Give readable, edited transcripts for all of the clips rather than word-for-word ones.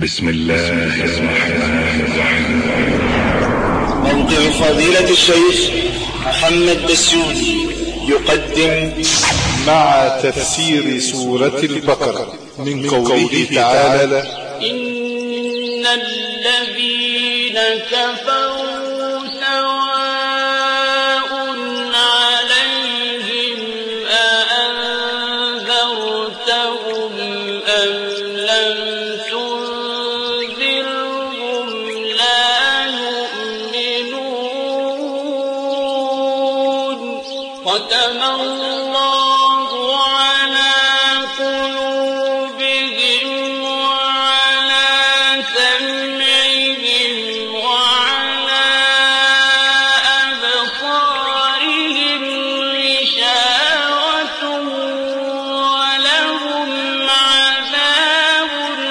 بسم الله الرحمن الرحيم. موقع فضيلة الشيخ محمد بسيوني يقدم مع تفسير سورة البقرة من قوله تعالى: إن الذين كفروا سواء عليهم أأنذرتهم أم لم تنذرهم لا يؤمنون ختم الله على قلوبهم وعلى سمعهم وعلى أبصارهم غشاوة ولهم عذاب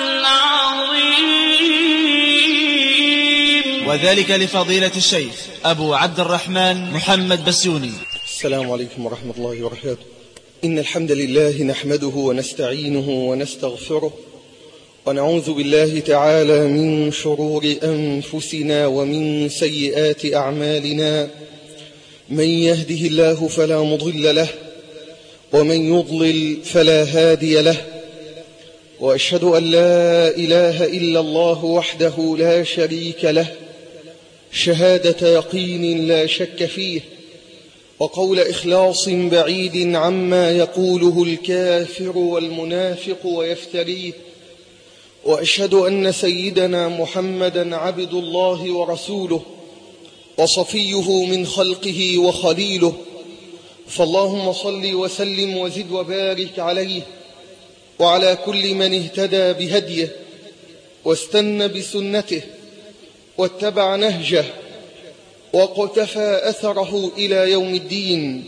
عظيم. وذلك لفضيلة الشيخ أبو عبد الرحمن محمد بسيوني. السلام عليكم ورحمة الله وبركاته. إن الحمد لله نحمده ونستعينه ونستغفره ونعوذ بالله تعالى من شرور أنفسنا ومن سيئات أعمالنا. من يهده الله فلا مضل له ومن يضلل فلا هادي له، وأشهد أن لا إله إلا الله وحده لا شريك له شهادة يقين لا شك فيه، وقول إخلاص بعيد عما يقوله الكافر والمنافق ويفتريه. وأشهد أن سيدنا محمدا عبد الله ورسوله وصفيه من خلقه وخليله، فاللهم صل وسلم وزد وبارك عليه وعلى كل من اهتدى بهديه واستنى بسنته واتبع نهجه وقتفى أثره إلى يوم الدين.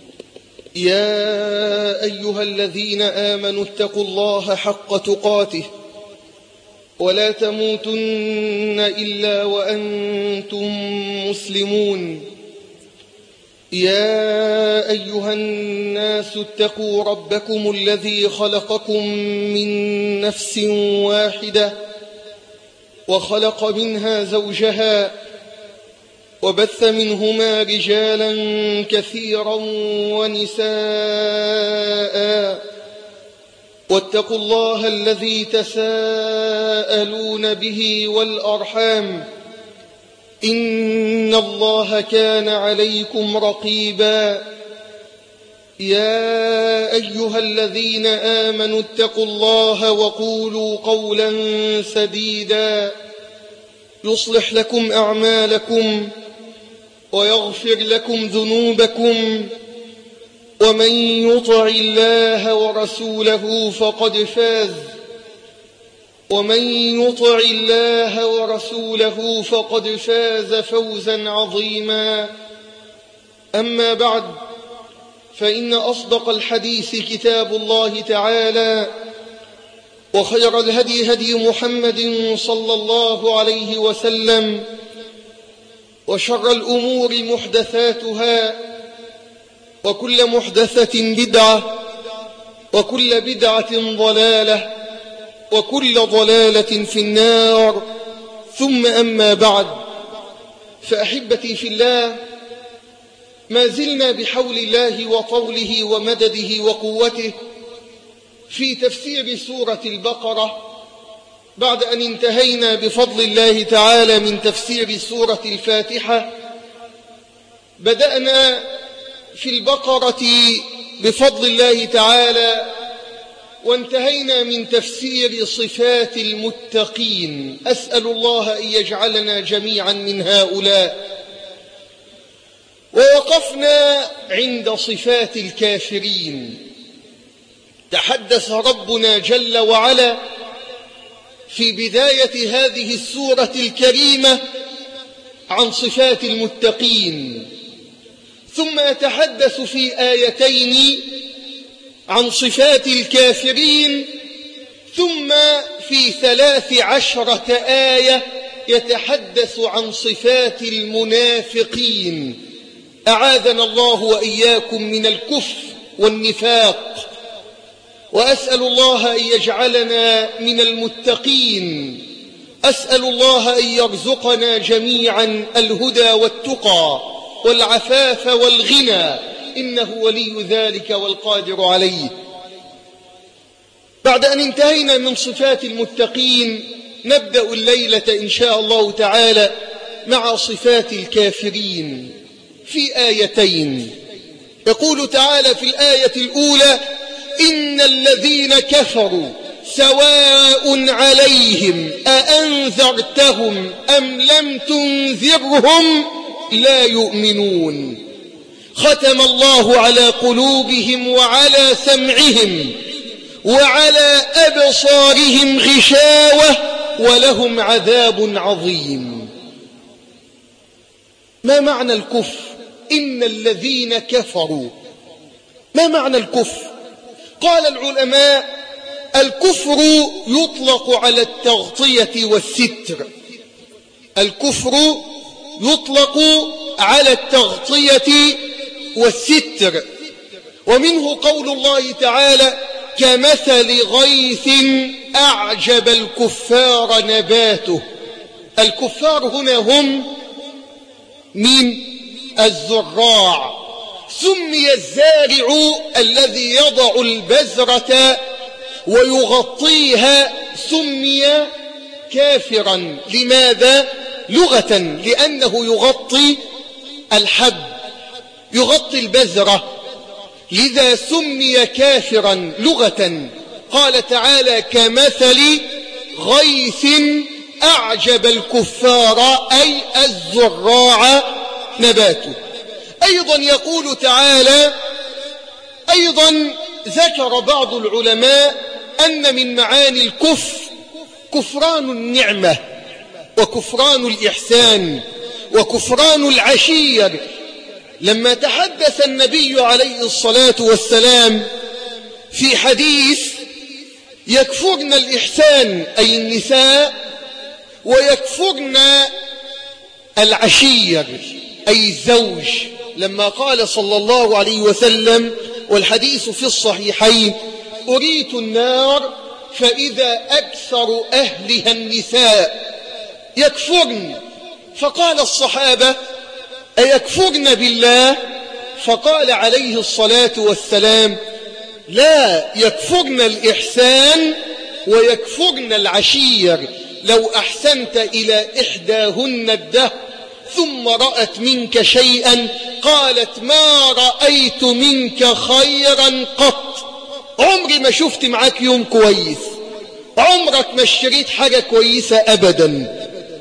يا أيها الذين آمنوا اتقوا الله حق تقاته ولا تموتن إلا وأنتم مسلمون. يا أيها الناس اتقوا ربكم الذي خلقكم من نفس واحدة وخلق منها زوجها وبث منهما رجالا كثيرا ونساء، واتقوا الله الذي تساءلون به والأرحام إن الله كان عليكم رقيبا. يا أيها الذين آمنوا اتقوا الله وقولوا قولا سديدا يصلح لكم أعمالكم ويغفر لكم ذنوبكم، ومن يطع الله ورسوله فقد فاز. فوزا عظيما. أما بعد، فإن أصدق الحديث كتاب الله تعالى، وخير الهدي هدي محمد صلى الله عليه وسلم، وشر الأمور محدثاتها، وكل محدثة بدعة، وكل بدعة ضلالة، وكل ضلالة في النار. ثم أما بعد، فأحبتي في الله، ما زلنا بحول الله وطوله ومدده وقوته في تفسير سورة البقرة، بعد أن انتهينا بفضل الله تعالى من تفسير سورة الفاتحة. بدأنا في البقرة بفضل الله تعالى وانتهينا من تفسير صفات المتقين. أسأل الله أن يجعلنا جميعا من هؤلاء. ووقفنا عند صفات الكافرين. تحدث ربنا جل وعلا في بداية هذه السورة الكريمة عن صفات المتقين، ثم يتحدث في آيتين عن صفات الكافرين، ثم في 13 آية يتحدث عن صفات المنافقين. أعاذنا الله وإياكم من الكفر والنفاق، وأسأل الله أن يجعلنا من المتقين أسأل الله أن يرزقنا جميعا الهدى والتقى والعفاف والغنى، إنه ولي ذلك والقادر عليه. بعد أن انتهينا من صفات المتقين، نبدأ الليلة إن شاء الله تعالى مع صفات الكافرين في آيتين. يقول تعالى في الآية الأولى: إن الذين كفروا سواء عليهم أأنذرتهم أم لم تنذرهم لا يؤمنون، ختم الله على قلوبهم وعلى سمعهم وعلى أبصارهم غشاوة ولهم عذاب عظيم. ما معنى الكفر؟ إن الذين كفروا، ما معنى الكفر؟ قال العلماء: الكفر يطلق على التغطية والستر. الكفر يطلق على التغطية والستر، ومنه قول الله تعالى: كمثل غيث أعجب الكفار نباته. الكفار هنا هم من الزراع، سمي الزارع الذي يضع البذرة ويغطيها سمي كافرا. لماذا؟ لغة، لأنه يغطي الحب، يغطي البذرة، لذا سمي كافرا لغة. قال تعالى: كمثل غيث أعجب الكفار أي الزراع نباته. أيضا يقول تعالى، أيضا ذكر بعض العلماء أن من معاني الكفر كفران النعمة وكفران الإحسان وكفران العشير. لما تحدث النبي عليه الصلاة والسلام في حديث: يكفرن الإحسان أي النساء، ويكفرن العشير أي الزوج، لما قال صلى الله عليه وسلم والحديث في الصحيحين: أريت النار فإذا أكثر أهلها النساء يكفرن. فقال الصحابة: أيكفرن بالله؟ فقال عليه الصلاة والسلام: لا، يكفرن الإحسان ويكفرن العشير. لو أحسنت إلى إحداهن الدهر ثم رأت منك شيئا قالت: ما رأيت منك خيرا قط. عمري ما شفت معاك يوم كويس، عمرك ما اشتريت حاجة كويسة أبدا.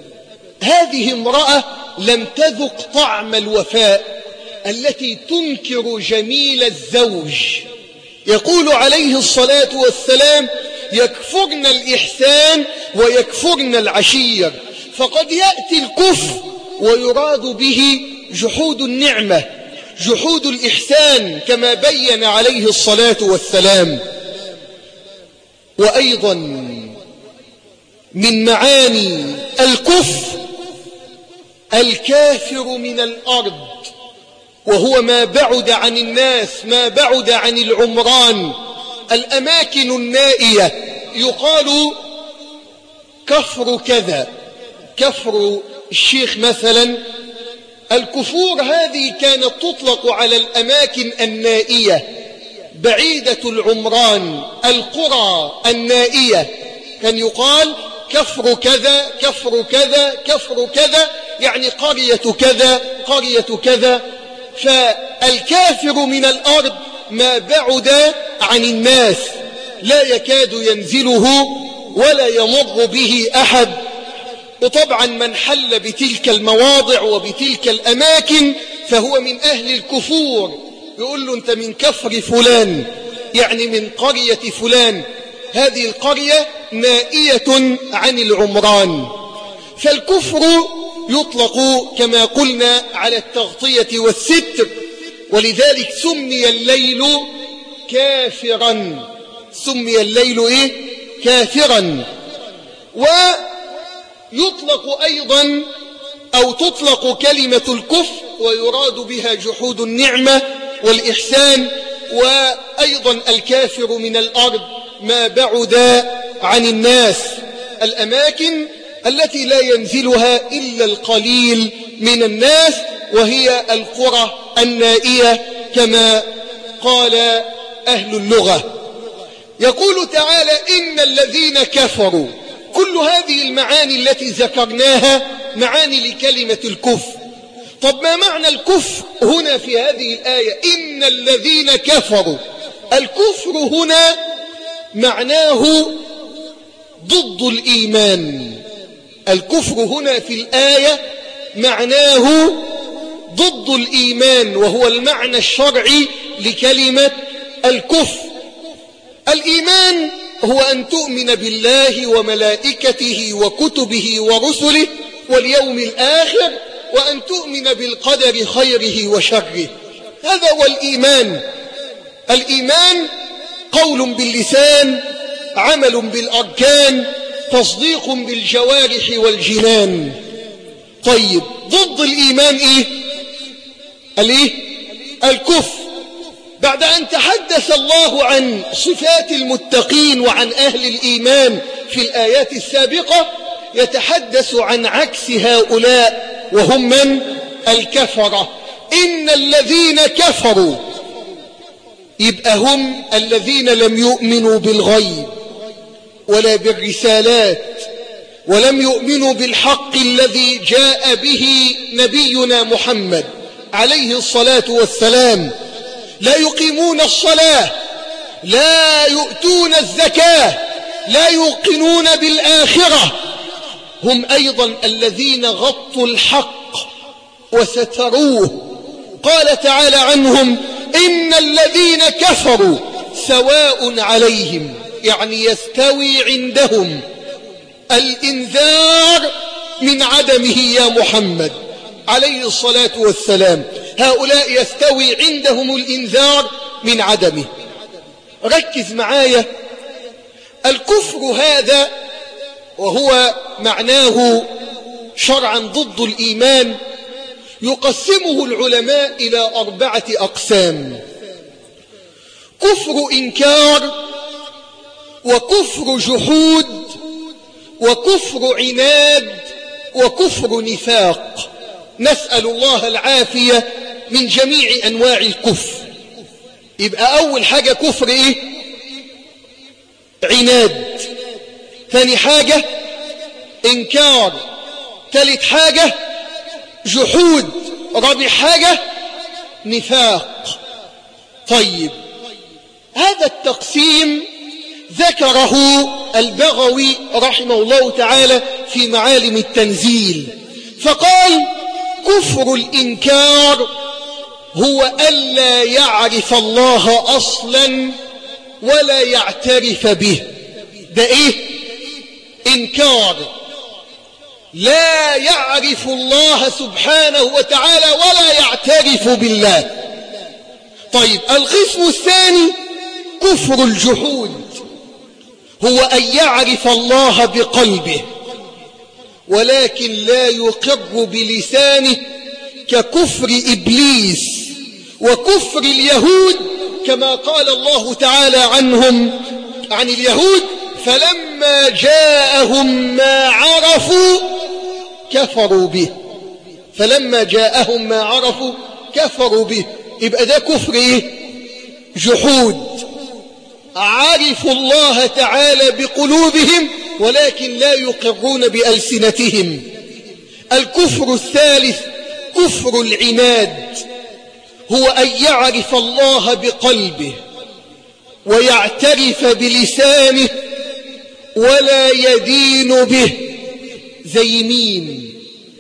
هذه امرأة لم تذق طعم الوفاء، التي تنكر جميل الزوج. يقول عليه الصلاة والسلام: يكفرن الإحسان ويكفرن العشير. فقد يأتي الكفر ويراد به جحود النعمة، جحود الإحسان، كما بين عليه الصلاة والسلام. وأيضا من معاني الكفر الكافر من الأرض، وهو ما بعد عن الناس، ما بعد عن العمران، الأماكن النائية. يقال كفر كذا، كفر الشيخ مثلا. الكفور هذه كانت تطلق على الأماكن النائية بعيدة العمران، القرى النائية، كان يقال كفر كذا كفر كذا كفر كذا، يعني قرية كذا قرية كذا. فالكافر من الأرض ما بعد عن الناس، لا يكاد ينزله ولا يمر به أحد. وطبعا من حل بتلك المواضع وبتلك الأماكن فهو من أهل الكفور. يقول له: أنت من كفر فلان، يعني من قرية فلان. هذه القرية نائية عن العمران. فالكفر يطلق كما قلنا على التغطية والستر، ولذلك سمي الليل كافرا. سمي الليل كافرا. ويطلق أيضا أو تطلق كلمة الكفر ويراد بها جحود النعمة والإحسان. وأيضا الكافر من الأرض ما بعد عن الناس، الأماكن التي لا ينزلها إلا القليل من الناس، وهي القرى النائية كما قال أهل اللغة. يقول تعالى إن الذين كفروا. كل هذه المعاني التي ذكرناها معاني لكلمة الكفر. طب ما معنى الكفر هنا في هذه الآية؟ إن الذين كفروا. الكفر هنا معناه ضد الإيمان. الكفر هنا في الآية معناه ضد الإيمان، وهو المعنى الشرعي لكلمة الكفر. الإيمان هو أن تؤمن بالله وملائكته وكتبه ورسله واليوم الآخر، وأن تؤمن بالقدر خيره وشره. هذا هو الإيمان. الإيمان قول باللسان، عمل بالأركان، تصديق بالجوارح والجنان. طيب ضد الإيمان إيه؟ الكفر. بعد أن تحدث الله عن صفات المتقين وعن أهل الإيمان في الآيات السابقة، يتحدث عن عكس هؤلاء وهم من؟ الكفرة. إن الذين كفروا، يبقى هم الذين لم يؤمنوا بالغيب ولا بالرسالات، ولم يؤمنوا بالحق الذي جاء به نبينا محمد عليه الصلاة والسلام. لا يقيمون الصلاة، لا يؤتون الزكاة، لا يوقنون بالآخرة. هم أيضا الذين غطوا الحق وستروه. قال تعالى عنهم إن الذين كفروا سواء عليهم، يعني يستوي عندهم الإنذار من عدمه يا محمد عليه الصلاة والسلام. هؤلاء يستوي عندهم الإنذار من عدمه. ركز معايا. الكفر هذا وهو معناه شرعا ضد الإيمان يقسمه العلماء إلى 4 أقسام: كفر إنكار، وكفر جحود، وكفر عناد، وكفر نفاق. نسأل الله العافية من جميع أنواع الكفر. يبقى أول حاجة كفر إيه؟ عناد. ثاني حاجة إنكار. ثالث حاجة جحود. رابع حاجة نفاق. طيب، هذا التقسيم ذكره البغوي رحمه الله تعالى في معالم التنزيل، فقال كفر الإنكار هو ألا يعرف الله أصلا ولا يعترف به. ده إيه؟ إنكار. لا يعرف الله سبحانه وتعالى ولا يعترف بالله. طيب، القسم الثاني كفر الجحود، هو أن يعرف الله بقلبه ولكن لا يقر بلسانه، ككفر إبليس وكفر اليهود، كما قال الله تعالى عنهم عن اليهود: فلما جاءهم ما عرفوا كفروا به. فلما جاءهم ما عرفوا كفروا به. يبقى ده كفر إيه؟ جحود. عرفوا الله تعالى بقلوبهم ولكن لا يقرون بألسنتهم. الكفر الثالث كفر العناد، هو أن يعرف الله بقلبه ويعترف بلسانه ولا يدين به. زي مين؟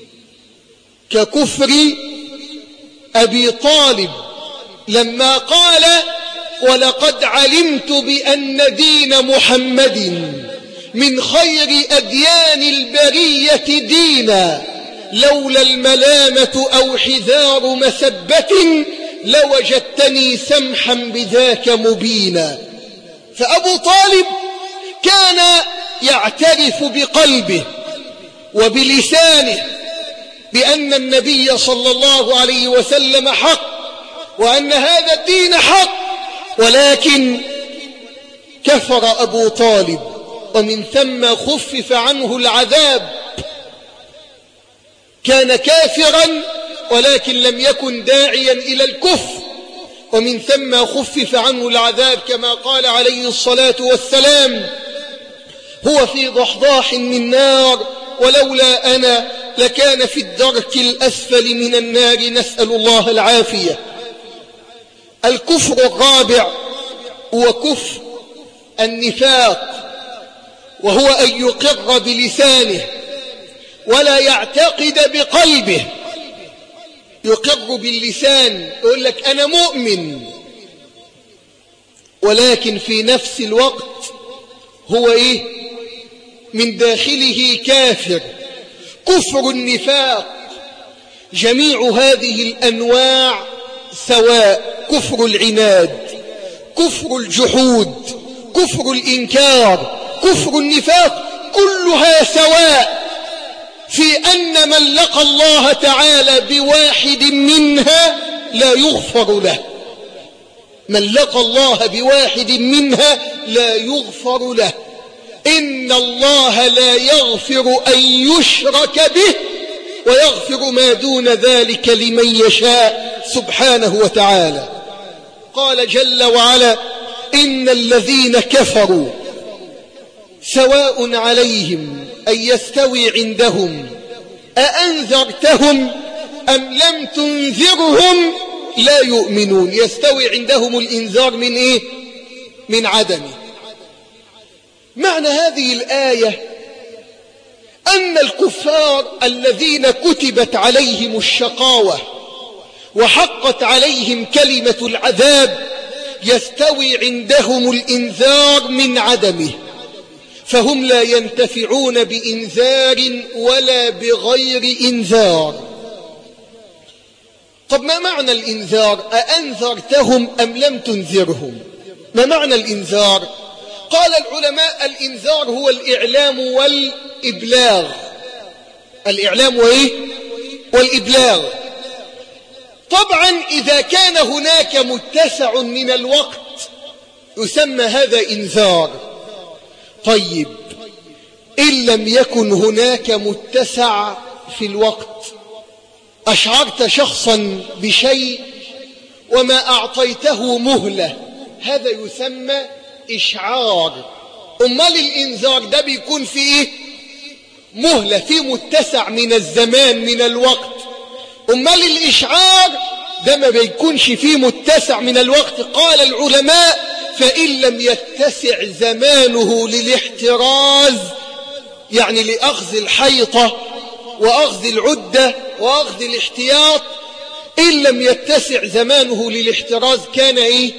ككفر أبي طالب لما قال: ولقد علمت بأن دين محمد من خير أديان البرية دينا، لولا الملامة أو حذار مسبة لوجدتني سمحا بذاك مبينا. فأبو طالب كان يعترف بقلبه وبلسانه بأن النبي صلى الله عليه وسلم حق وأن هذا الدين حق، ولكن كفر أبو طالب، ومن ثم خفف عنه العذاب كان كافرا ولكن لم يكن داعيا إلى الكفر، ومن ثم خفف عنه العذاب كما قال عليه الصلاة والسلام: هو في ضحضاح من نار ولولا أنا لكان في الدرك الأسفل من النار، نسأل الله العافية. الكفر الرابع هو كفر النفاق، وهو أن يقر بلسانه ولا يعتقد بقلبه. يقر باللسان، يقول لك أنا مؤمن، ولكن في نفس الوقت هو من داخله كافر. كفر النفاق جميع هذه الأنواع سواء: كفر العناد، كفر الجحود، كفر الإنكار، كفر النفاق، كلها سواء في أن من لقى الله تعالى بواحد منها لا يغفر له. من لقى الله بواحد منها لا يغفر له. إن الله لا يغفر أن يشرك به ويغفر ما دون ذلك لمن يشاء سبحانه وتعالى. قال جل وعلا: إن الذين كفروا سواء عليهم أن يستوي عندهم أأنذرتهم أم لم تنذرهم لا يؤمنون. يستوي عندهم الإنذار من من عدمه. معنى هذه الآية أن الكفار الذين كتبت عليهم الشقاوة وحقت عليهم كلمة العذاب يستوي عندهم الإنذار من عدمه، فهم لا ينتفعون بإنذار ولا بغير إنذار. طب ما معنى الإنذار؟ أأنذرتهم أم لم تنذرهم؟ ما معنى الإنذار؟ قال العلماء: الإنذار هو الإعلام والإبلاغ. الإعلام والإبلاغ. طبعا إذا كان هناك متسع من الوقت يسمى هذا إنذار. طيب إن لم يكن هناك متسع في الوقت، أشعرت شخصا بشيء وما أعطيته مهلة، هذا يسمى إشعار. أمال الإنذار ده بيكون فيه مهلة، فيه متسع من الزمان من الوقت. أمال الإشعار ده ما بيكونش فيه متسع من الوقت. قال العلماء: فإن لم يتسع زمانه للاحتراز، يعني لأخذ الحيطة وأخذ العدة وأخذ الاحتياط، إن لم يتسع زمانه للاحتراز كان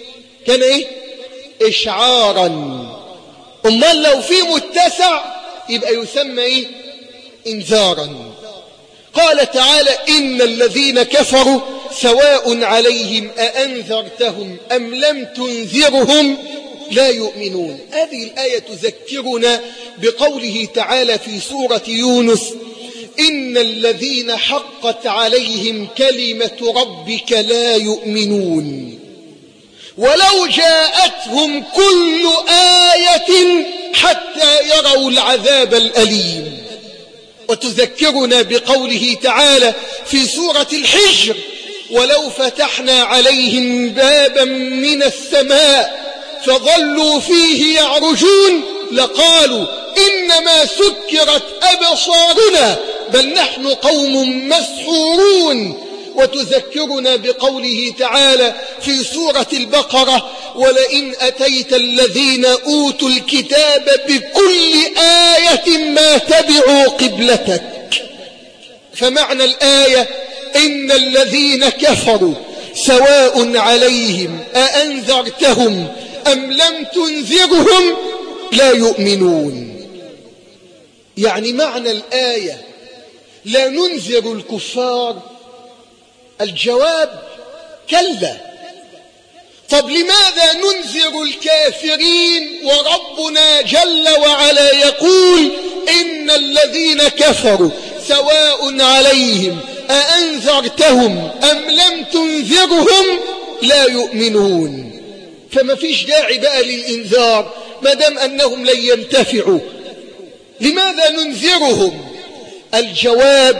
إشعارا. أمال لو في متسع يبقى يسمى إنذارا. قال تعالى: إن الذين كفروا سواء عليهم أأنذرتهم أم لم تنذرهم لا يؤمنون. هذه الآية تذكرنا بقوله تعالى في سورة يونس: إن الذين حقت عليهم كلمة ربك لا يؤمنون ولو جاءتهم كل آية حتى يروا العذاب الأليم. وتذكرنا بقوله تعالى في سورة الحجر: ولو فتحنا عليهم بابا من السماء فظلوا فيه يعرجون لقالوا إنما سكرت أبصارنا بل نحن قوم مسحورون. وتذكرنا بقوله تعالى في سورة البقرة: ولئن أتيت الذين أوتوا الكتاب بكل آية ما تبعوا قبلتك. فمعنى الآية: إن الذين كفروا سواء عليهم أأنذرتهم أم لم تنذرهم لا يؤمنون. يعني معنى الآية: لا ننذر الكفار. الجواب: كلا. طب لماذا ننذر الكافرين وربنا جل وعلا يقول: إن الذين كفروا سواء عليهم أأنذرتهم أم لم تنذرهم لا يؤمنون؟ فما فيش داعي بقى للإنذار ما دام أنهم لن ينتفعوا. لماذا ننذرهم؟ الجواب: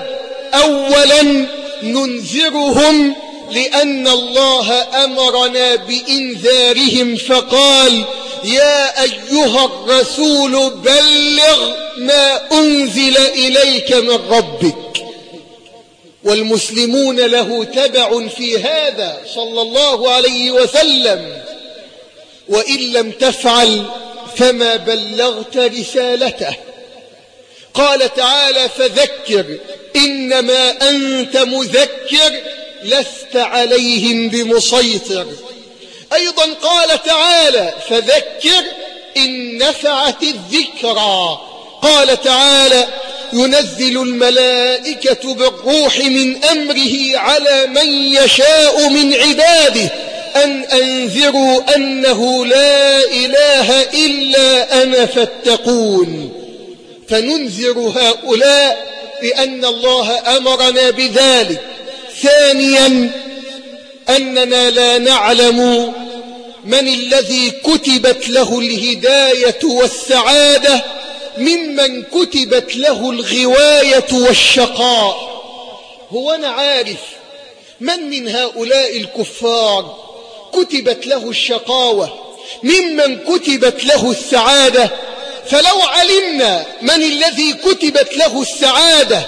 أولا ننذرهم لأن الله أمرنا بإنذارهم فقال يا أيها الرسول بلغ ما أنزل إليك من ربك. والمسلمون له تبع في هذا صلى الله عليه وسلم، وإن لم تفعل فما بلغت رسالته. قال تعالى فذكر إنما أنت مذكر لست عليهم بمسيطر. أيضا قال تعالى فذكر إن نفعت الذكرى. قال تعالى ينزل الملائكة بالروح من أمره على من يشاء من عباده أن أنذروا أنه لا إله إلا أنا فاتقون. فننذر هؤلاء لأن الله أمرنا بذلك. ثانيا أننا لا نعلم من الذي كتبت له الهداية والسعادة ممن كتبت له الغواية والشقاء. هو أنا عارف من هؤلاء الكفار كتبت له الشقاوة ممن كتبت له السعادة؟ فلو علمنا من الذي كتبت له السعادة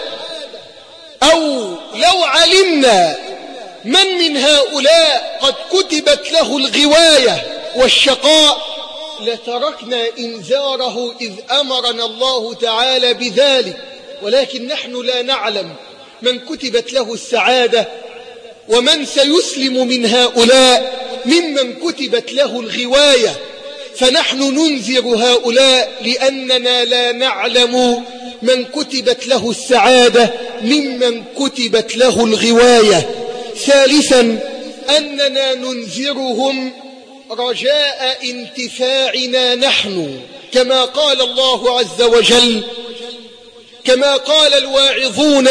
أو لو علمنا من هؤلاء قد كتبت له الغواية والشقاء لتركنا إنذاره إذ أمرنا الله تعالى بذلك. ولكن نحن لا نعلم من كتبت له السعادة ومن سيسلم من هؤلاء ممن كتبت له الغواية، فنحن ننذر هؤلاء لأننا لا نعلم من كتبت له السعادة ممن كتبت له الغواية. ثالثا أننا ننذرهم رجاء انتفاعنا نحن، كما قال الله عز وجل كما قال الواعظون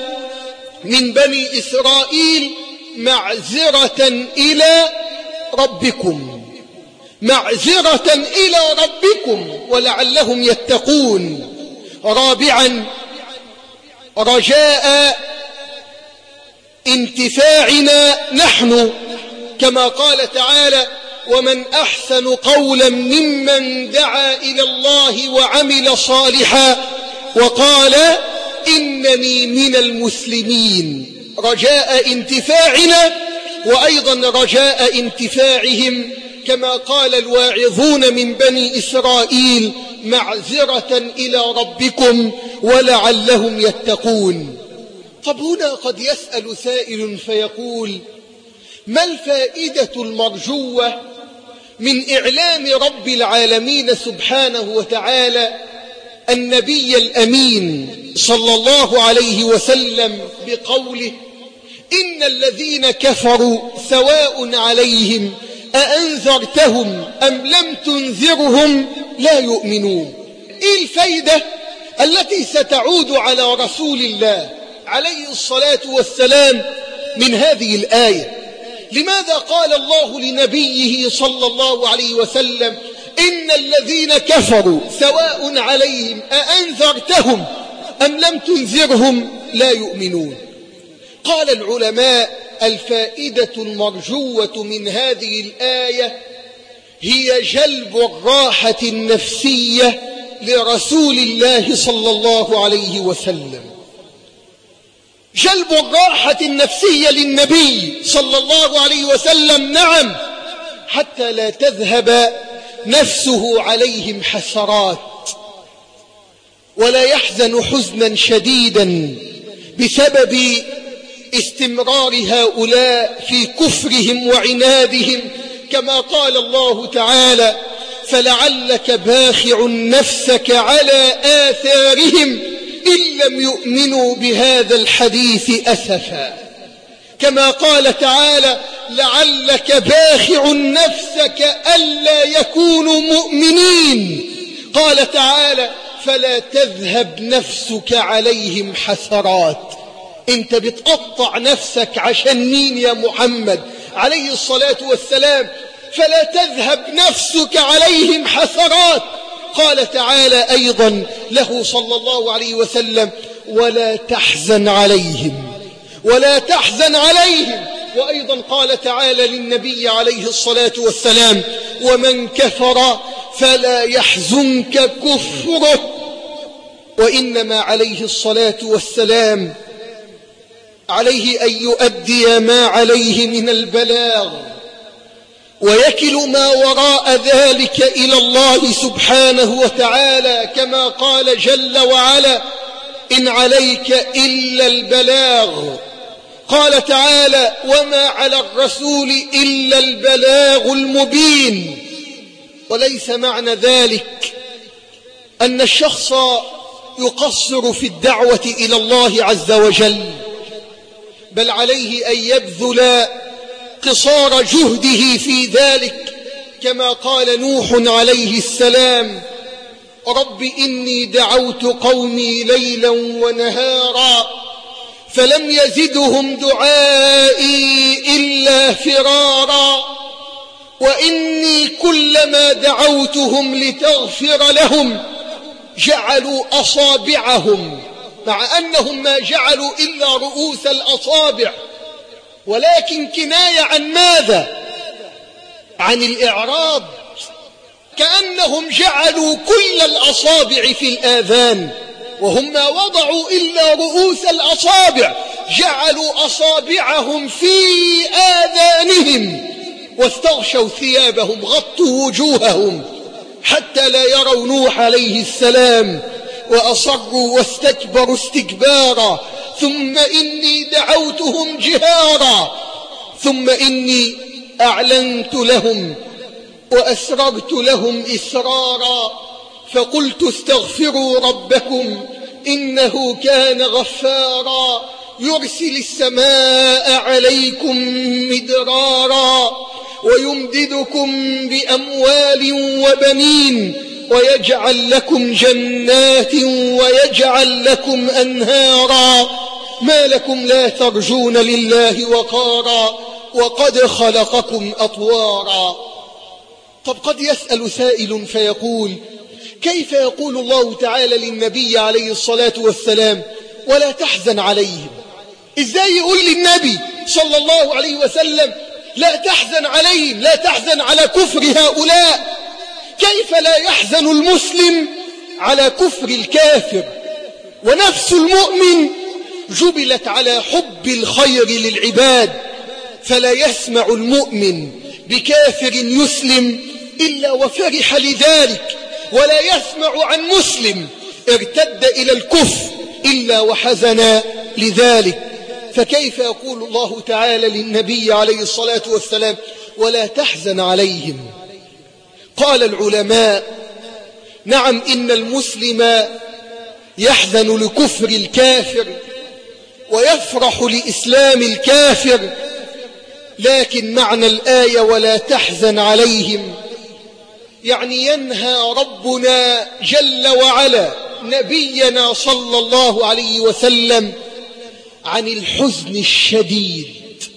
من بني إسرائيل معذرة إلى ربكم، معذرة إلى ربكم ولعلهم يتقون. رابعا رجاء انتفاعنا نحن، كما قال تعالى ومن أحسن قولا ممن دعا إلى الله وعمل صالحا وقال إنني من المسلمين. رجاء انتفاعنا وأيضا رجاء انتفاعهم، كما قال الواعظون من بني إسرائيل معذرة إلى ربكم ولعلهم يتقون. طب هنا قد يسأل سائل فيقول ما الفائدة المرجوة من إعلام رب العالمين سبحانه وتعالى النبي الأمين صلى الله عليه وسلم بقوله إن الذين كفروا سواء عليهم أأنذرتهم أم لم تنذرهم لا يؤمنون؟ إيه الفائدة التي ستعود على رسول الله عليه الصلاة والسلام من هذه الآية؟ لماذا قال الله لنبيه صلى الله عليه وسلم إن الذين كفروا سواء عليهم أأنذرتهم أم لم تنذرهم لا يؤمنون؟ قال العلماء الفائدة المرجوة من هذه الآية هي جلب الراحة النفسية لرسول الله صلى الله عليه وسلم، جلب الراحة النفسية للنبي صلى الله عليه وسلم، نعم، حتى لا تذهب نفسه عليهم حسرات ولا يحزن حزنا شديدا بسبب استمرار هؤلاء في كفرهم وعنادهم، كما قال الله تعالى فلعلك باخع نفسك على آثارهم إن لم يؤمنوا بهذا الحديث أسفا، كما قال تعالى لعلك باخع نفسك ألا يكونوا مؤمنين، قال تعالى فلا تذهب نفسك عليهم حسرات. انت بتقطع نفسك عشان مين يا محمد عليه الصلاة والسلام؟ فلا تذهب نفسك عليهم حسرات. قال تعالى أيضا له صلى الله عليه وسلم ولا تحزن عليهم ولا تحزن عليهم. وأيضا قال تعالى للنبي عليه الصلاة والسلام: ومن كفر فلا يحزنك كفره. وإنما عليه الصلاة والسلام عليه أن يؤدي ما عليه من البلاغ ويكل ما وراء ذلك إلى الله سبحانه وتعالى، كما قال جل وعلا: إن عليك إلا البلاغ. قال تعالى: وما على الرسول إلا البلاغ المبين. وليس معنى ذلك أن الشخص يقصر في الدعوة إلى الله عز وجل، بل عليه أن يبذل قصار جهده في ذلك، كما قال نوح عليه السلام: رب إني دعوت قومي ليلا ونهارا فلم يزدهم دعائي إلا فرارا وإني كلما دعوتهم لتغفر لهم جعلوا أصابعهم، مع أنهم ما جعلوا إلا رؤوس الأصابع، ولكن كناية عن ماذا؟ عن الإعراض، كأنهم جعلوا كل الأصابع في الآذان، وهم ما وضعوا إلا رؤوس الأصابع، جعلوا أصابعهم في آذانهم واستغشوا ثيابهم، غطوا وجوههم حتى لا يروا نوح عليه السلام، وأصروا واستكبروا استكبارا. ثم إني دعوتهم جهارا ثم إني أعلنت لهم وأسررت لهم إسرارا فقلت استغفروا ربكم إنه كان غفارا يرسل السماء عليكم مدرارا ويمددكم بأموال وبنين ويجعل لكم جنات ويجعل لكم أنهارا ما لكم لا ترجون لله وقارا وقد خلقكم أطوارا. طب قد يسأل سائل فيقول: كيف يقول الله تعالى للنبي عليه الصلاة والسلام ولا تحزن عليهم؟ إزاي يقول للنبي صلى الله عليه وسلم لا تحزن عليهم، لا تحزن على كفر هؤلاء؟ كيف لا يحزن المسلم على كفر الكافر؟ ونفس المؤمن جبلت على حب الخير للعباد، فلا يسمع المؤمن بكافر يسلم إلا وفرح لذلك، ولا يسمع عن مسلم ارتد إلى الكفر إلا وحزن لذلك. فكيف يقول الله تعالى للنبي عليه الصلاة والسلام ولا تحزن عليهم؟ قال العلماء: نعم، إن المسلم يحزن لكفر الكافر ويفرح لإسلام الكافر، لكن معنى الآية ولا تحزن عليهم يعني ينهى ربنا جل وعلا نبينا صلى الله عليه وسلم عن الحزن الشديد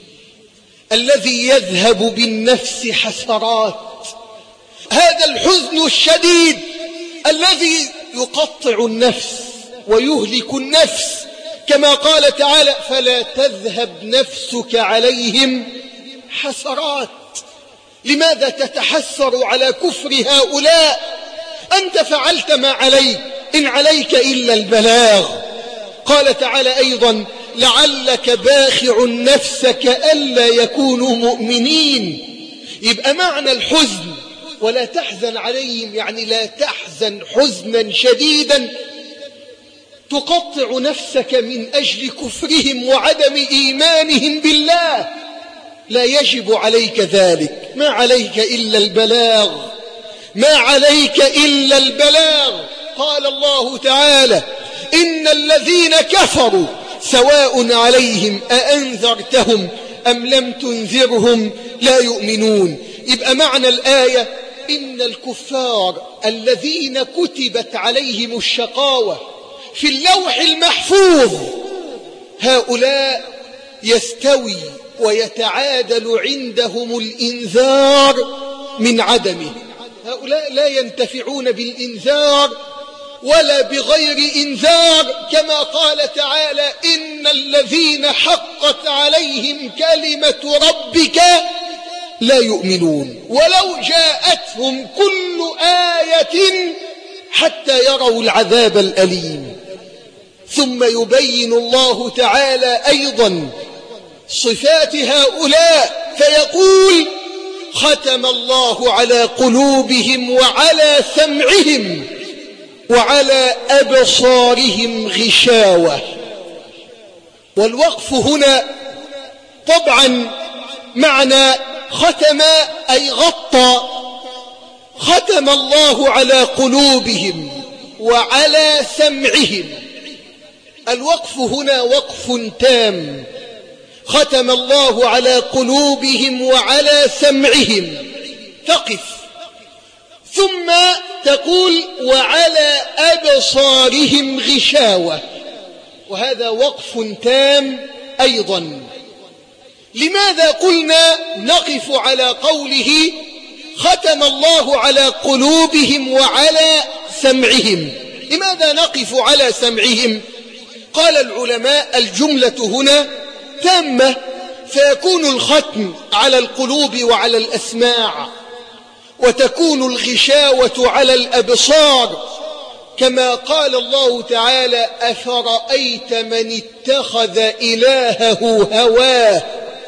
الذي يذهب بالنفس حسرات. هذا الحزن الشديد الذي يقطع النفس ويهلك النفس، كما قال تعالى: فلا تذهب نفسك عليهم حسرات. لماذا تتحسر على كفر هؤلاء؟ أنت فعلت ما عليك، إن عليك إلا البلاغ. قال تعالى أيضا: لعلك باخع نفسك ألا يكونوا مؤمنين. يبقى معنى الحزن ولا تحزن عليهم يعني لا تحزن حزنا شديدا تقطع نفسك من أجل كفرهم وعدم إيمانهم بالله. لا يجب عليك ذلك، ما عليك إلا البلاغ، ما عليك إلا البلاغ. قال الله تعالى: إن الذين كفروا سواء عليهم أأنذرتهم أم لم تنذرهم لا يؤمنون. يبقى معنى الآية إن الكفار الذين كتبت عليهم الشقاوة في اللوح المحفوظ هؤلاء يستوي ويتعادل عندهم الإنذار من عدمه. هؤلاء لا ينتفعون بالإنذار ولا بغير إنذار، كما قال تعالى: إن الذين حقت عليهم كلمة ربك لا يؤمنون ولو جاءتهم كل آية حتى يروا العذاب الأليم. ثم يبين الله تعالى أيضا صفات هؤلاء فيقول: ختم الله على قلوبهم وعلى سمعهم وعلى أبصارهم غشاوة. والوقف هنا طبعا معنى ختم أي غطى. ختم الله على قلوبهم وعلى سمعهم. الوقف هنا وقف تام. ختم الله على قلوبهم وعلى سمعهم، تقف ثم تقول: وعلى أبصارهم غشاوة، وهذا وقف تام أيضا. لماذا قلنا نقف على قوله ختم الله على قلوبهم وعلى سمعهم؟ لماذا نقف على سمعهم؟ قال العلماء: الجملة هنا تامة، فيكون الختم على القلوب وعلى الأسماع، وتكون الغشاوة على الأبصار، كما قال الله تعالى: أفرأيت من اتخذ إلهه هواه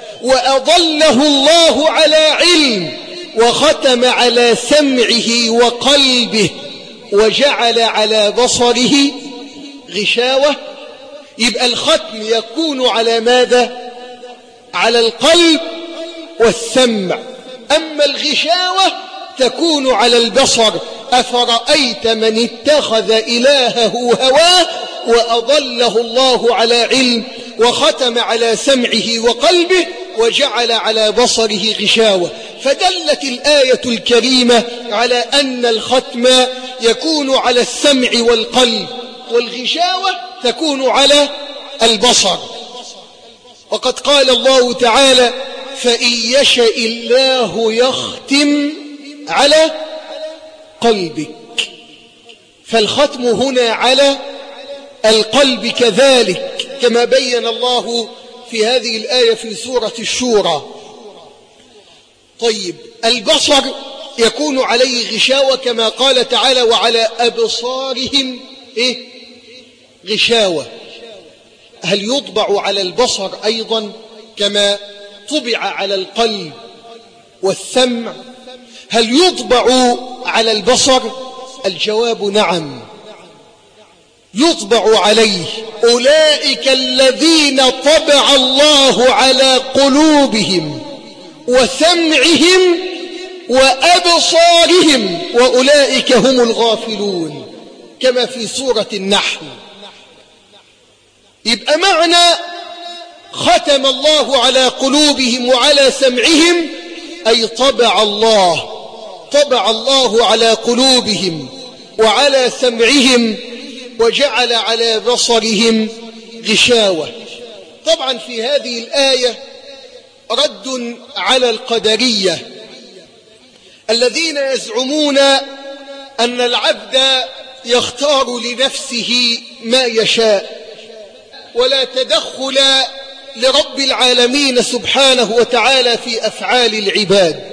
وأضله الله على علم وختم على سمعه وقلبه وجعل على بصره غشاوة. يبقى الختم يكون على ماذا؟ على القلب والسمع. أما الغشاوة تكون على البصر. أفرأيت من اتخذ إلهه هواه وأضله الله على علم وختم على سمعه وقلبه وجعل على بصره غشاوة. فدلت الآية الكريمة على أن الختم يكون على السمع والقلب، والغشاوة تكون على البصر. وقد قال الله تعالى: فإن يشاء الله يختم على قلبك. فالختم هنا على القلب كذلك، كما بين الله في هذه الآية في سورة الشورى. طيب، البصر يكون عليه غشاوة كما قال تعالى: وعلى أبصارهم غشاوة. هل يطبع على البصر أيضا كما طبع على القلب والسمع؟ هل يطبع على البصر؟ الجواب نعم، يطبع عليه. أولئك الذين طبع الله على قلوبهم وسمعهم وأبصارهم وأولئك هم الغافلون، كما في سورة النحل. يبقى معنى ختم الله على قلوبهم وعلى سمعهم أي طبع الله على قلوبهم وعلى سمعهم وجعل على بصرهم غشاوة. طبعا في هذه الآية رد على القدرية الذين يزعمون أن العبد يختار لنفسه ما يشاء ولا تدخل لرب العالمين سبحانه وتعالى في أفعال العباد.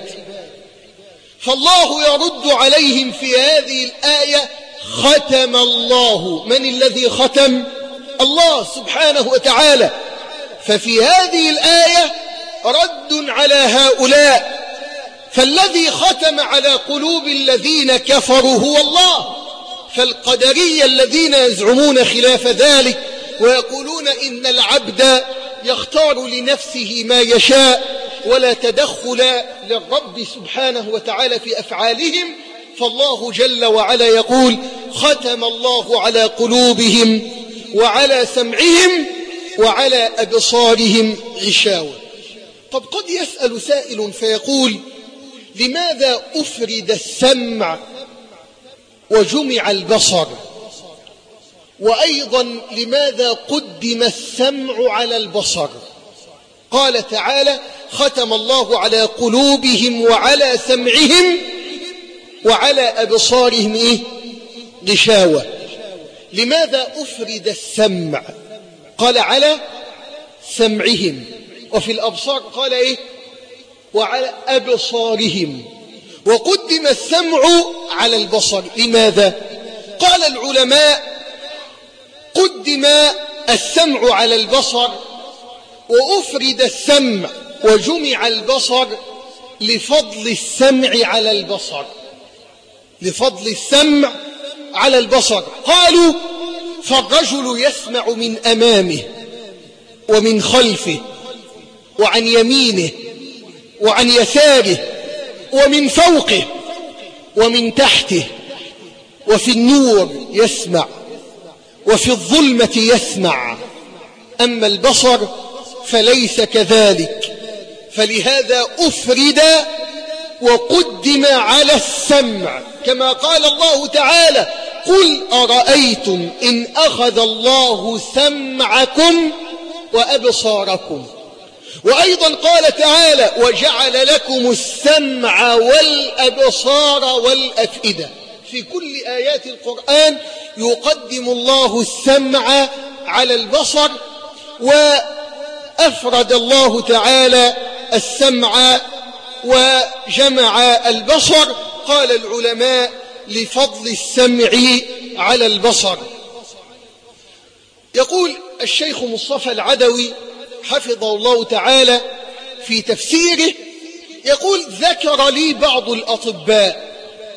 فالله يرد عليهم في هذه الآية: ختم الله. من الذي ختم؟ الله سبحانه وتعالى. ففي هذه الآية رد على هؤلاء، فالذي ختم على قلوب الذين كفروا هو الله. فالقدرية الذين يزعمون خلاف ذلك ويقولون إن العبد يختار لنفسه ما يشاء ولا تدخل للرب سبحانه وتعالى في أفعالهم، فالله جل وعلا يقول: ختم الله على قلوبهم وعلى سمعهم وعلى أبصارهم غشاوة. طب قد يسأل سائل فيقول: لماذا أفرد السمع وجمع البصر؟ وأيضا لماذا قدم السمع على البصر؟ قال تعالى: ختم الله على قلوبهم وعلى سمعهم وعلى أبصارهم غشاوة. لماذا أفرد السمع؟ قال على سمعهم، وفي الأبصار قال إيه؟ وعلى أبصارهم، وقدم السمع على البصر. لماذا؟ قال العلماء قدم السمع على البصر وأفرد السمع وجمع البصر لفضل السمع على البصر، لفضل السمع على البصر. قالوا فالرجل يسمع من أمامه ومن خلفه وعن يمينه وعن يساره ومن فوقه ومن تحته، وفي النور يسمع وفي الظلمة يسمع، أما البصر فليس كذلك، فلهذا أفرد وقدم على السمع، كما قال الله تعالى قل أرأيتم إن أخذ الله سمعكم وأبصاركم. وأيضا قال تعالى وجعل لكم السمع والأبصار والأفئدة. في كل آيات القرآن يقدم الله السمع على البصر، وأفرد الله تعالى السمع وجمع البصر. قال العلماء لفضل السمع على البصر. يقول الشيخ مصطفى العدوي حفظه الله تعالى في تفسيره، يقول ذكر لي بعض الأطباء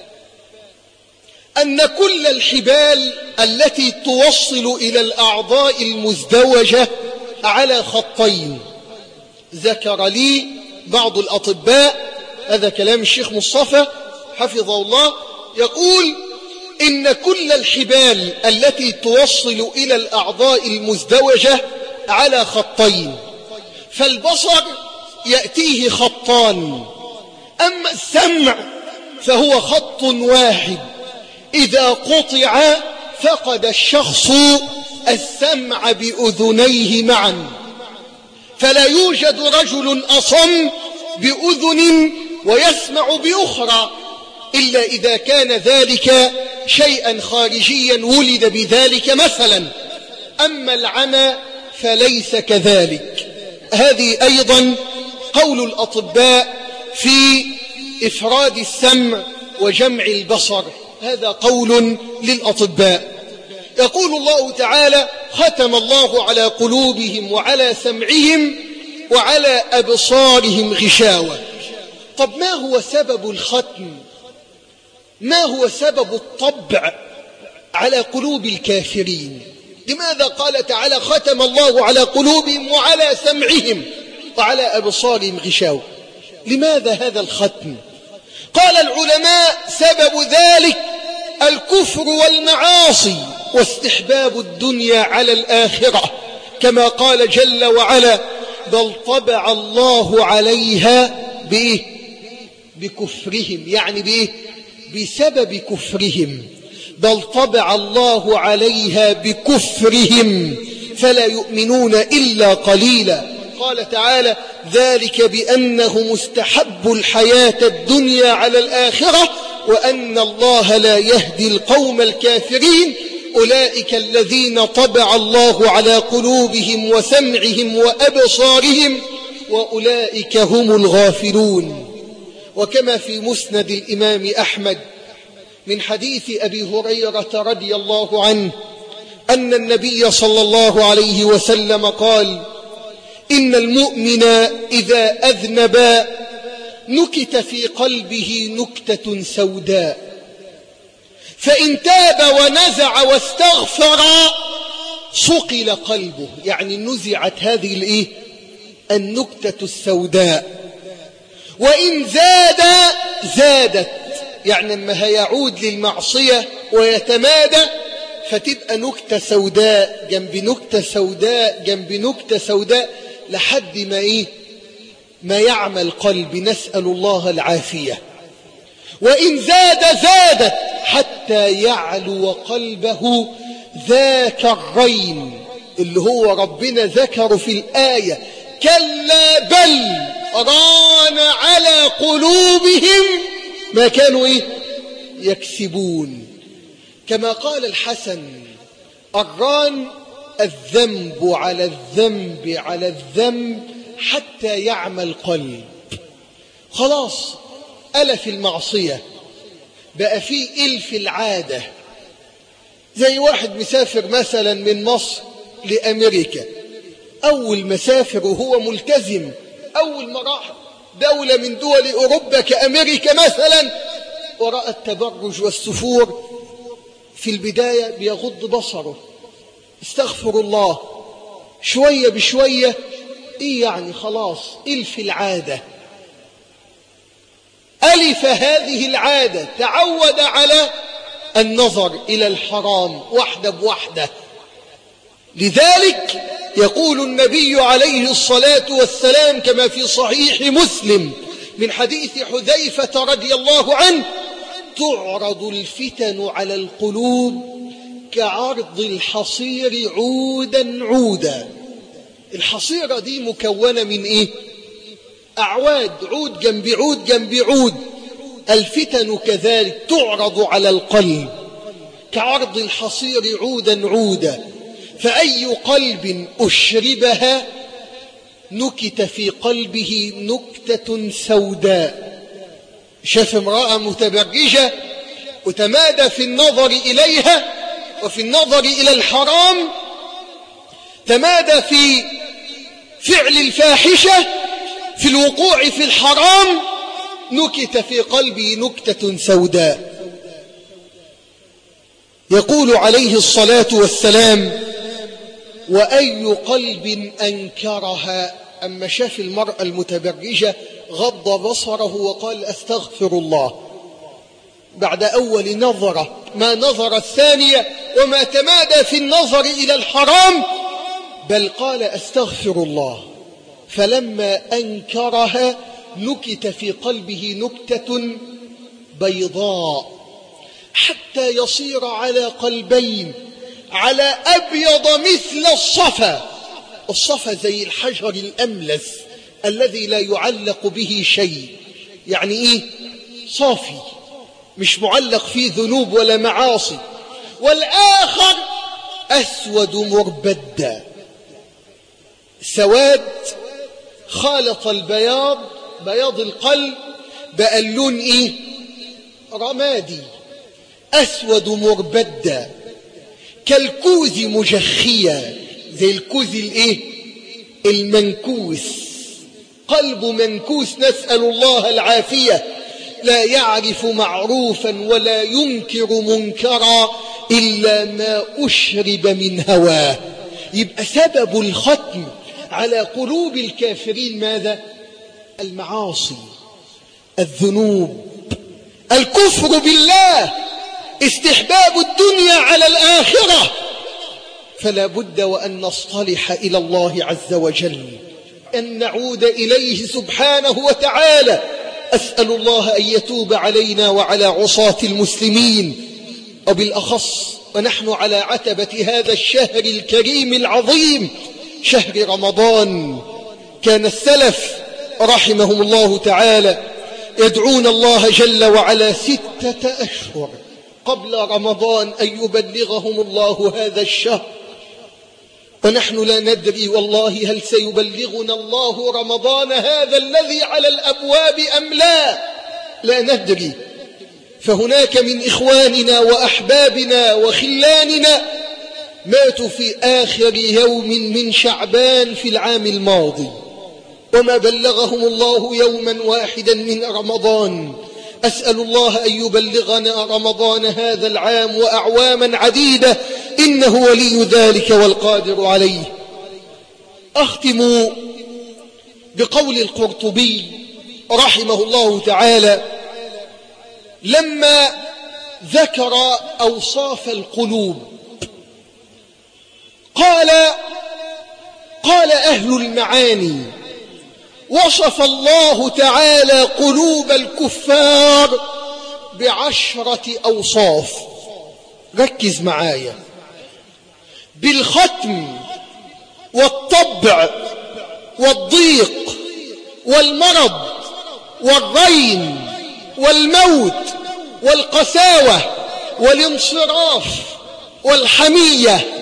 أن كل الحبال التي توصل إلى الأعضاء المزدوجة على خطين. ذكر لي بعض الأطباء، هذا كلام الشيخ مصطفى حفظه الله، يقول إن كل الحبال التي توصل إلى الأعضاء المزدوجة على خطين، فالبصر يأتيه خطان، أما السمع فهو خط واحد، إذا قطع فقد الشخص السمع بأذنيه معا، فلا يوجد رجل أصم بأذن ويسمع بأخرى إلا إذا كان ذلك شيئا خارجيا ولد بذلك مثلا، أما العمى فليس كذلك. هذه أيضا قول الأطباء في إفراد السمع وجمع البصر، هذا قول للأطباء. يقول الله تعالى ختم الله على قلوبهم وعلى سمعهم وعلى أبصارهم غشاوة. طب ما هو سبب الختم؟ ما هو سبب الطبع على قلوب الكافرين؟ لماذا قال تعالى ختم الله على قلوبهم وعلى سمعهم وعلى أبصارهم غشاوة؟ لماذا هذا الختم؟ قال العلماء سبب ذلك الكفر والمعاصي واستحباب الدنيا على الآخرة، كما قال جل وعلا بل طبع الله عليها بإيه؟ بكفرهم، يعني بإيه؟ بسبب كفرهم، بل طبع الله عليها بكفرهم فلا يؤمنون إلا قليلا. قال تعالى ذلك بأنه مستحب الحياة الدنيا على الآخرة وأن الله لا يهدي القوم الكافرين، أولئك الذين طبع الله على قلوبهم وسمعهم وأبصارهم وأولئك هم الغافلون. وكما في مسند الإمام أحمد من حديث أبي هريرة رضي الله عنه أن النبي صلى الله عليه وسلم قال إن المؤمن إذا أذنب نكت في قلبه نكتة سوداء، فإن تاب ونزع واستغفر صقل قلبه، يعني نزعت هذه النكتة السوداء، وإن زاد زادت، يعني لما هيعود للمعصية ويتمادى فتبقى نكتة سوداء جنب نكتة سوداء جنب نكتة سوداء لحد ما يعمى القلب، نسأل الله العافية. وإن زاد زادت حتى يعلو قلبه ذاك الرين اللي هو ربنا ذكره في الآية كلا بل ران على قلوبهم ما كانوا يكسبون. كما قال الحسن الران الذنب على الذنب على الذنب حتى يعمى القلب. خلاص ألف المعصية، بقى فيه إلف العادة. زي واحد مسافر مثلا من مصر لأمريكا، أول مسافر وهو ملتزم، أول ما راح دولة من دول أوروبا كأمريكا مثلا، ورأى التبرج والسفور، في البداية بيغض بصره، استغفر الله، شوية بشوية إيه يعني خلاص إلف العادة، ألف هذه العادة، تعود على النظر إلى الحرام واحدة بواحدة. لذلك يقول النبي عليه الصلاة والسلام كما في صحيح مسلم من حديث حذيفة رضي الله عنه: تعرض الفتن على القلوب كعرض الحصير عودا عودا. الحصيرة دي مكونة من إيه؟ أعواد، عود جنب عود جنب عود. الفتن كذلك تعرض على القلب كعرض الحصير عودا عودا، فأي قلب أشربها نكت في قلبه نكتة سوداء. شاف امرأة متبرجة وتمادى في النظر إليها وفي النظر إلى الحرام، تمادى في فعل الفاحشة، في الوقوع في الحرام، نكت في قلبه نكتة سوداء. يقول عليه الصلاة والسلام: وأي قلب أنكرها. أما شاف المرأة المتبرجة غض بصره وقال: أستغفر الله. بعد أول نظرة ما نظر الثانية وما تمادى في النظر إلى الحرام، بل قال: أستغفر الله. فلما أنكرها نكت في قلبه نكتة بيضاء، حتى يصير على قلبين، على أبيض مثل الصفا. الصفا زي الحجر الأملس الذي لا يعلق به شيء، يعني إيه؟ صافي، مش معلق فيه ذنوب ولا معاصي. والآخر أسود مربدا، سواد خالط البياض، بياض القلب بقى اللون إيه؟ رمادي، أسود مربدا، كالكوز مجخيا، زي الكوز الإيه؟ المنكوس. قلب منكوس، نسأل الله العافية، لا يعرف معروفا ولا ينكر منكرا إلا ما أشرب من هواه. يبقى سبب الختم على قلوب الكافرين ماذا؟ المعاصي، الذنوب، الكفر بالله، استحباب الدنيا على الآخرة. فلا بد وأن نصطلح إلى الله عز وجل، أن نعود إليه سبحانه وتعالى. أسأل الله أن يتوب علينا وعلى عصاة المسلمين، وبالأخص ونحن على عتبة هذا الشهر الكريم العظيم، شهر رمضان. كان السلف رحمهم الله تعالى يدعون الله جل وعلا 6 أشهر قبل رمضان أن يبلغهم الله هذا الشهر، ونحن لا ندري والله هل سيبلغنا الله رمضان هذا الذي على الأبواب أم لا ندري. فهناك من إخواننا وأحبابنا وخلاننا ماتوا في آخر يوم من شعبان في العام الماضي، وما بلغهم الله يوما واحدا من رمضان. أسأل الله أن يبلغنا رمضان هذا العام وأعواما عديدة، إنه ولي ذلك والقادر عليه. أختم بقول القرطبي رحمه الله تعالى لما ذكر أوصاف القلوب، قال أهل المعاني: وصف الله تعالى قلوب الكفار ب10 أوصاف. ركز معايا: بالختم والطبع والضيق والمرض والرين والموت والقساوة والانصراف والحمية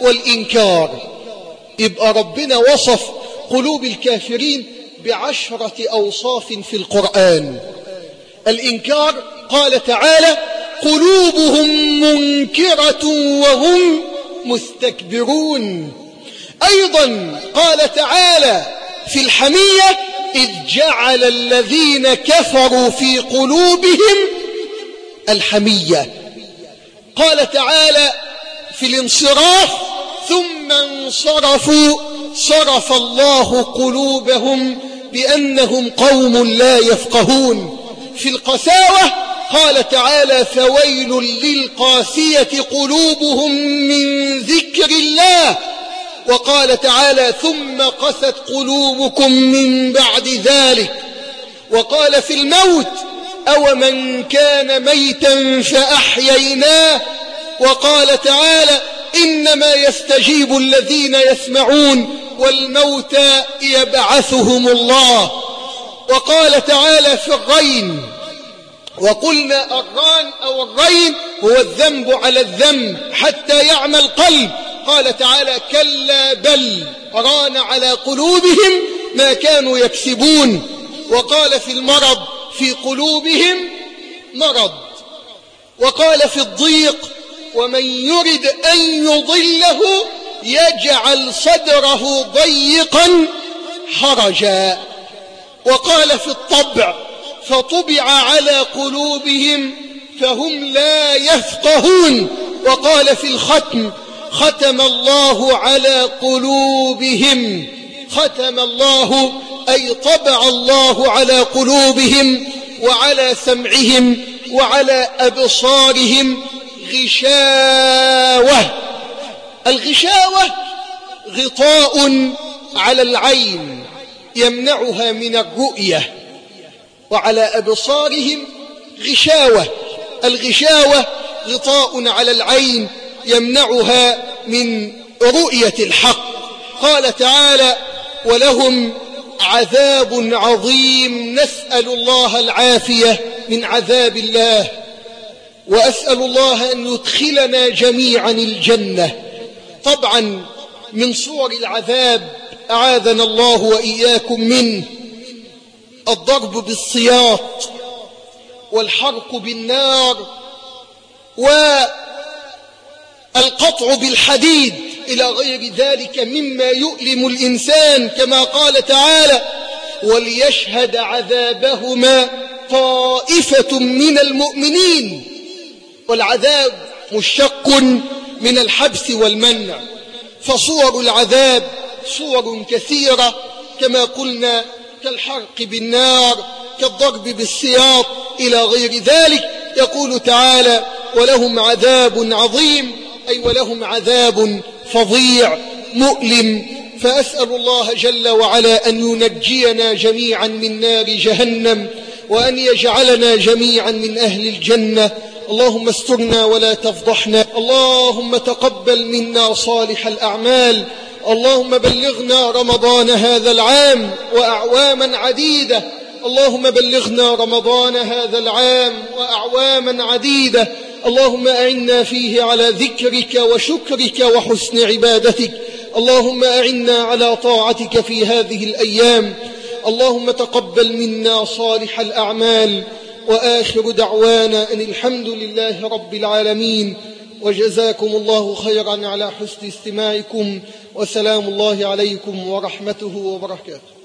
والإنكار. يبقى ربنا وصف قلوب الكافرين ب10 أوصاف في القرآن. الإنكار قال تعالى: قلوبهم منكرة وهم مستكبرون. أيضا قال تعالى في الحمية: إذ جعل الذين كفروا في قلوبهم الحمية. قال تعالى في الانصراف: ثم انصرفوا صرف الله قلوبهم بأنهم قوم لا يفقهون. في القساوة قال تعالى: فويل للقاسية قلوبهم من ذكر الله. وقال تعالى: ثم قست قلوبكم من بعد ذلك. وقال في الموت: أومن كان ميتا فأحييناه. وقال تعالى: إنما يستجيب الذين يسمعون والموتى يبعثهم الله. وقال تعالى في الرين: وقلنا الران أو الرين هو الذنب على الذنب حتى يعمى القلب. قال تعالى: كلا بل ران على قلوبهم ما كانوا يكسبون. وقال في المرض: في قلوبهم مرض. وقال في الضيق: ومن يرد أن يضله يجعل صدره ضيقا حرجا. وقال في الطبع: فطبع على قلوبهم فهم لا يفقهون. وقال في الختم: ختم الله على قلوبهم. ختم الله أي طبع الله على قلوبهم وعلى سمعهم وعلى أبصارهم غشاوة. الغشاوة غطاء على العين يمنعها من الرؤية، وعلى أبصارهم غشاوة. الغشاوة غطاء على العين يمنعها من رؤية الحق. قال تعالى: ولهم عذاب عظيم. نسأل الله العافية من عذاب الله، وأسأل الله أن يدخلنا جميعا الجنة. طبعا من صور العذاب أعاذنا الله وإياكم منه الضرب بالسياط والحرق بالنار والقطع بالحديد إلى غير ذلك مما يؤلم الإنسان، كما قال تعالى: وليشهد عذابهما طائفة من المؤمنين. والعذاب مشتق من الحبس والمنع، فصور العذاب صور كثيرة كما قلنا، كالحرق بالنار، كالضرب بالسياط إلى غير ذلك. يقول تعالى: ولهم عذاب عظيم، أي ولهم عذاب فظيع مؤلم. فأسأل الله جل وعلا أن ينجينا جميعا من نار جهنم، وأن يجعلنا جميعا من أهل الجنة. اللهم استرنا ولا تفضحنا. اللهم تقبل منا صالح الأعمال. اللهم بلغنا رمضان هذا العام وأعواما عديدة. اللهم بلغنا رمضان هذا العام وأعواما عديدة. اللهم أعنا فيه على ذكرك وشكرك وحسن عبادتك. اللهم أعنا على طاعتك في هذه الأيام. اللهم تقبل منا صالح الأعمال. وآخر دعوانا أن الحمد لله رب العالمين، وجزاكم الله خيرا على حسن استماعكم، وسلام الله عليكم ورحمته وبركاته.